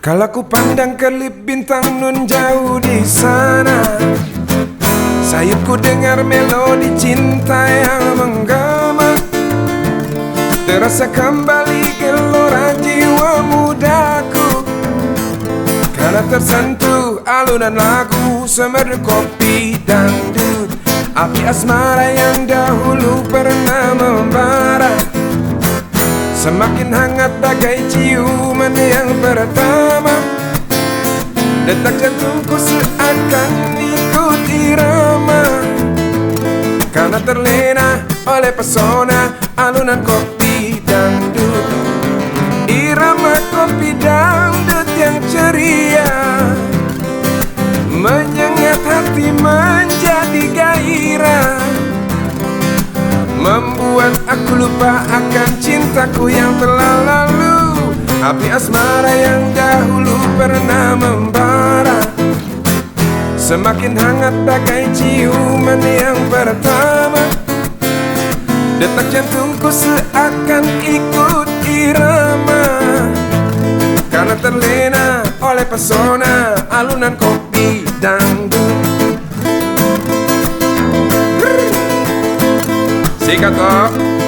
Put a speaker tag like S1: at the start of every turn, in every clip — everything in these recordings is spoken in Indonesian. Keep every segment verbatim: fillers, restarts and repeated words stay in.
S1: Kalau ku pandang kelip bintang nun jauh di sana, sayupku dengar melodi cinta yang menggema. Terasa kembali gelora jiwa mudaku, karena tersentuh alunan lagu semerdu kopi dangdut. Api asmara yang dahulu pernah membara semakin hangat bagai ciuman yang pertama. Detak jantungku seakan ikut irama, karena terlena oleh pesona alunan kopi dangdut. Irama kopi dangdut yang ceria menyengat hati menjadi gairah, membuat aku lupa akan cintaku yang telah lalu. Api asmara yang dahulu pernah membara semakin hangat bagai ciuman yang pertama. Detak jantungku seakan ikut irama, karena terlena oleh pesona alunan kopi dangdut. Sikat toh.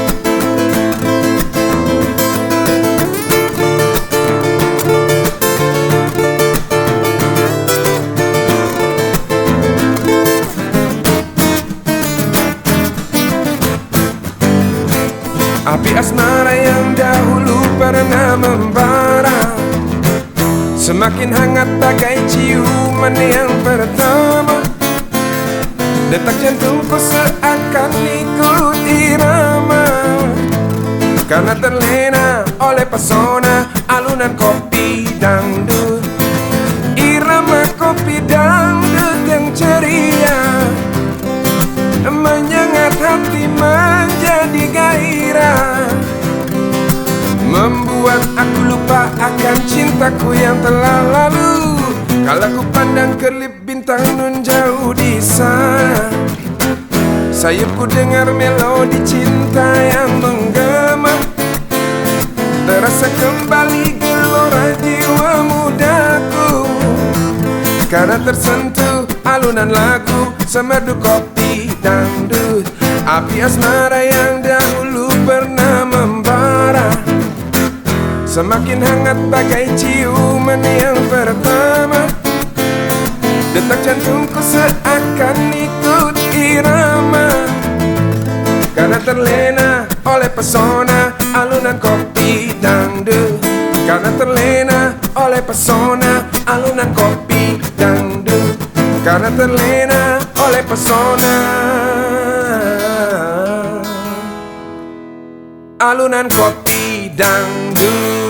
S1: Api asmara yang dahulu pernah membara semakin hangat bagai ciuman yang pertama. Detak jantungku seakan ikut irama, karena terlena oleh pesona alunan kopi dangdut. Irama kopi dangdut yang ceria menyengat hati menjadi gairah, membuat aku lupa akan cintaku yang telah lalu. Kalau ku pandang kelip bintang nun jauh di sana, sayupku dengar melodi cinta yang menggema. Terasa kembali gelora jiwa mudaku, karena tersentuh alunan lagu semerdu kopi dangdut. Api asmara yang dahulu pernah membara semakin hangat bagai ciuman yang pertama. Detak jantungku seakan ikut irama, karena terlena oleh pesona alunan kopi dangdut. Karena terlena oleh pesona alunan kopi dangdut. Karena terlena oleh pesona alunan kopi dangdut.